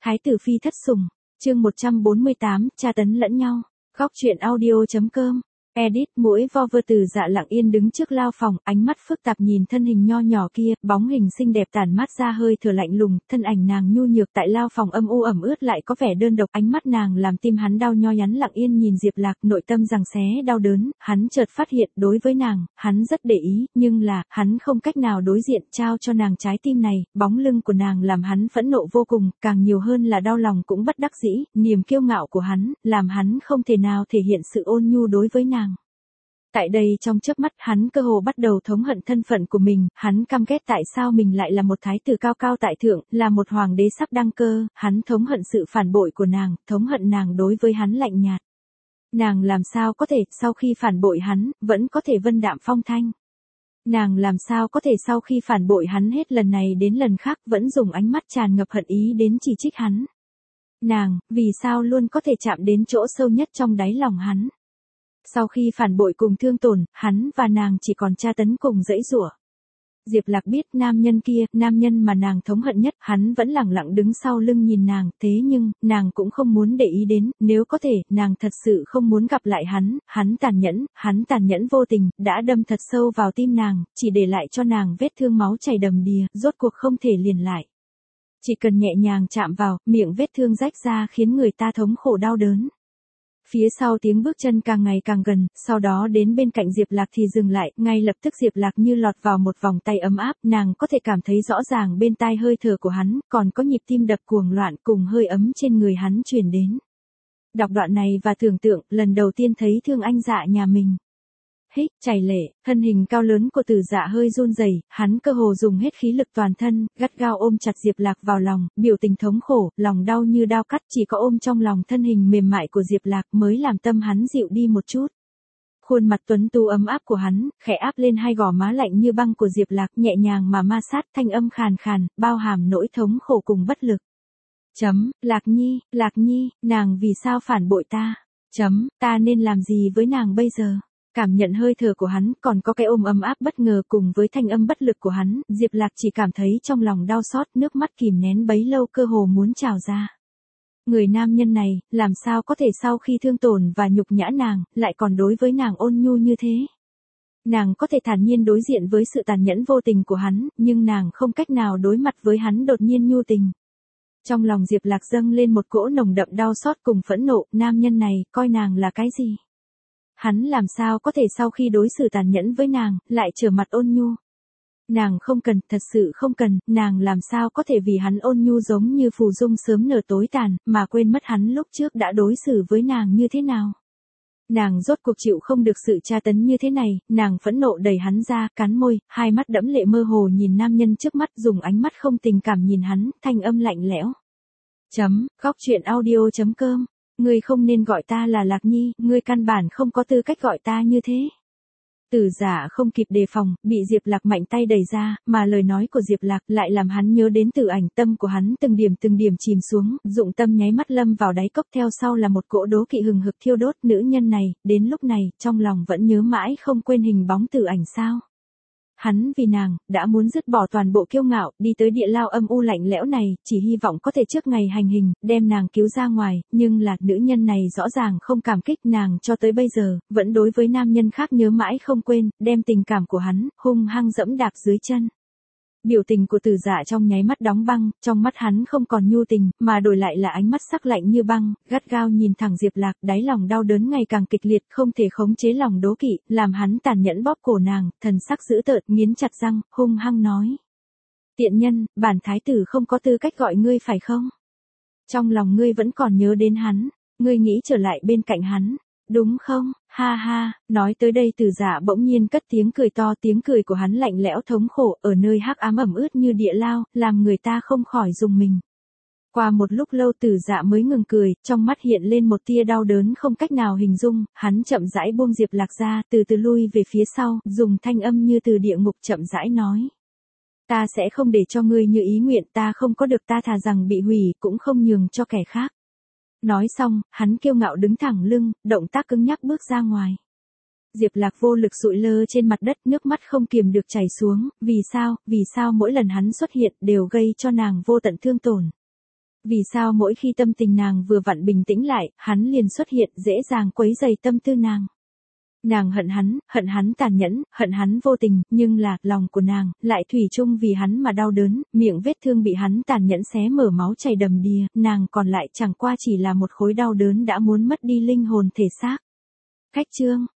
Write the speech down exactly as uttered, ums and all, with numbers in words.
Thái tử phi thất sủng, chương một trăm bốn mươi tám, tra tấn lẫn nhau. Góc truyện audio.com. Edit. Mũi vo vơ Từ Dạ lặng yên đứng trước lao phòng, ánh mắt phức tạp nhìn thân hình nho nhỏ kia, bóng hình xinh đẹp tản mát ra hơi thở lạnh lùng, thân ảnh nàng nhu nhược tại lao phòng âm u ẩm ướt lại có vẻ đơn độc, ánh mắt nàng làm tim hắn đau nho nhắn lặng yên nhìn Diệp Lạc, nội tâm giằng xé đau đớn, hắn chợt phát hiện đối với nàng, hắn rất để ý, nhưng là, hắn không cách nào đối diện trao cho nàng trái tim này, bóng lưng của nàng làm hắn phẫn nộ vô cùng, càng nhiều hơn là đau lòng cũng bất đắc dĩ, niềm kiêu ngạo của hắn, làm hắn không thể nào thể hiện sự ôn nhu đối với nàng. Tại đây trong chớp mắt hắn cơ hồ bắt đầu thống hận thân phận của mình, hắn căm ghét tại sao mình lại là một thái tử cao cao tại thượng, là một hoàng đế sắp đăng cơ, hắn thống hận sự phản bội của nàng, thống hận nàng đối với hắn lạnh nhạt. Nàng làm sao có thể sau khi phản bội hắn, vẫn có thể vân đạm phong thanh. Nàng làm sao có thể sau khi phản bội hắn hết lần này đến lần khác vẫn dùng ánh mắt tràn ngập hận ý đến chỉ trích hắn. Nàng, vì sao luôn có thể chạm đến chỗ sâu nhất trong đáy lòng hắn. Sau khi phản bội cùng thương tổn, hắn và nàng chỉ còn tra tấn cùng dãy giụa. Diệp Lạc biết nam nhân kia, nam nhân mà nàng thống hận nhất, hắn vẫn lặng lặng đứng sau lưng nhìn nàng, thế nhưng, nàng cũng không muốn để ý đến, nếu có thể, nàng thật sự không muốn gặp lại hắn, hắn tàn nhẫn, hắn tàn nhẫn vô tình, đã đâm thật sâu vào tim nàng, chỉ để lại cho nàng vết thương máu chảy đầm đìa, rốt cuộc không thể liền lại. Chỉ cần nhẹ nhàng chạm vào, miệng vết thương rách ra khiến người ta thống khổ đau đớn. Phía sau tiếng bước chân càng ngày càng gần, sau đó đến bên cạnh Diệp Lạc thì dừng lại, ngay lập tức Diệp Lạc như lọt vào một vòng tay ấm áp, nàng có thể cảm thấy rõ ràng bên tai hơi thở của hắn, còn có nhịp tim đập cuồng loạn cùng hơi ấm trên người hắn truyền đến. Đọc đoạn này và tưởng tượng, lần đầu tiên thấy thương anh Dạ nhà mình. Hích, chảy lệ, thân hình cao lớn của Từ Dạ hơi run rẩy, hắn cơ hồ dùng hết khí lực toàn thân, gắt gao ôm chặt Diệp Lạc vào lòng, biểu tình thống khổ, lòng đau như đao cắt, chỉ có ôm trong lòng thân hình mềm mại của Diệp Lạc mới làm tâm hắn dịu đi một chút. Khuôn mặt tuấn tú ấm áp của hắn, khẽ áp lên hai gò má lạnh như băng của Diệp Lạc, nhẹ nhàng mà ma sát, thanh âm khàn khàn, bao hàm nỗi thống khổ cùng bất lực. Chấm, Lạc Nhi, Lạc Nhi, nàng vì sao phản bội ta? Chấm, ta nên làm gì với nàng bây giờ? Cảm nhận hơi thở của hắn, còn có cái ôm ấm áp bất ngờ cùng với thanh âm bất lực của hắn, Diệp Lạc chỉ cảm thấy trong lòng đau xót, nước mắt kìm nén bấy lâu cơ hồ muốn trào ra. Người nam nhân này, làm sao có thể sau khi thương tổn và nhục nhã nàng, lại còn đối với nàng ôn nhu như thế? Nàng có thể thản nhiên đối diện với sự tàn nhẫn vô tình của hắn, nhưng nàng không cách nào đối mặt với hắn đột nhiên nhu tình. Trong lòng Diệp Lạc dâng lên một cỗ nồng đậm đau xót cùng phẫn nộ, nam nhân này, coi nàng là cái gì? Hắn làm sao có thể sau khi đối xử tàn nhẫn với nàng, lại trở mặt ôn nhu. Nàng không cần, thật sự không cần, nàng làm sao có thể vì hắn ôn nhu giống như phù dung sớm nở tối tàn, mà quên mất hắn lúc trước đã đối xử với nàng như thế nào. Nàng rốt cuộc chịu không được sự tra tấn như thế này, nàng phẫn nộ đẩy hắn ra, cắn môi, hai mắt đẫm lệ mơ hồ nhìn nam nhân trước mắt, dùng ánh mắt không tình cảm nhìn hắn, thanh âm lạnh lẽo. Chấm, góc truyện audio.com. Ngươi không nên gọi ta là Lạc Nhi, ngươi căn bản không có tư cách gọi ta như thế. Từ Dạ không kịp đề phòng, bị Diệp Lạc mạnh tay đẩy ra, mà lời nói của Diệp Lạc lại làm hắn nhớ đến Tử Ảnh, tâm của hắn từng điểm từng điểm chìm xuống, dụng tâm nháy mắt lâm vào đáy cốc, theo sau là một cỗ đố kỵ hừng hực thiêu đốt. Nữ nhân này, đến lúc này, trong lòng vẫn nhớ mãi không quên hình bóng Tử Ảnh sao? Hắn vì nàng, đã muốn dứt bỏ toàn bộ kiêu ngạo, đi tới địa lao âm u lạnh lẽo này, chỉ hy vọng có thể trước ngày hành hình, đem nàng cứu ra ngoài, nhưng là, nữ nhân này rõ ràng không cảm kích nàng cho tới bây giờ, vẫn đối với nam nhân khác nhớ mãi không quên, đem tình cảm của hắn, hung hăng dẫm đạp dưới chân. Biểu tình của Từ Dạ trong nháy mắt đóng băng, trong mắt hắn không còn nhu tình, mà đổi lại là ánh mắt sắc lạnh như băng, gắt gao nhìn thẳng Diệp Lạc, đáy lòng đau đớn ngày càng kịch liệt, không thể khống chế lòng đố kỵ, làm hắn tàn nhẫn bóp cổ nàng, thần sắc dữ tợn, nghiến chặt răng, hung hăng nói. Tiện nhân, bản thái tử không có tư cách gọi ngươi phải không? Trong lòng ngươi vẫn còn nhớ đến hắn, ngươi nghĩ trở lại bên cạnh hắn. Đúng không, ha ha, nói tới đây Từ Dạ bỗng nhiên cất tiếng cười to, tiếng cười của hắn lạnh lẽo thống khổ, ở nơi hắc ám ẩm ướt như địa lao, làm người ta không khỏi rùng mình. Qua một lúc lâu Từ Dạ mới ngừng cười, trong mắt hiện lên một tia đau đớn không cách nào hình dung, hắn chậm rãi buông Diệp Lạc ra, từ từ lui về phía sau, dùng thanh âm như từ địa ngục chậm rãi nói. Ta sẽ không để cho ngươi như ý nguyện, ta không có được, ta thà rằng bị hủy, cũng không nhường cho kẻ khác. Nói xong, hắn kiêu ngạo đứng thẳng lưng, động tác cứng nhắc bước ra ngoài. Diệp Lạc vô lực sụi lơ trên mặt đất, nước mắt không kiềm được chảy xuống, vì sao, vì sao mỗi lần hắn xuất hiện đều gây cho nàng vô tận thương tổn. Vì sao mỗi khi tâm tình nàng vừa vặn bình tĩnh lại, hắn liền xuất hiện dễ dàng quấy rầy tâm tư nàng. Nàng hận hắn, hận hắn tàn nhẫn, hận hắn vô tình, nhưng là, lòng của nàng, lại thủy chung vì hắn mà đau đớn, miệng vết thương bị hắn tàn nhẫn xé mở máu chảy đầm đìa, nàng còn lại chẳng qua chỉ là một khối đau đớn đã muốn mất đi linh hồn thể xác. Khách chương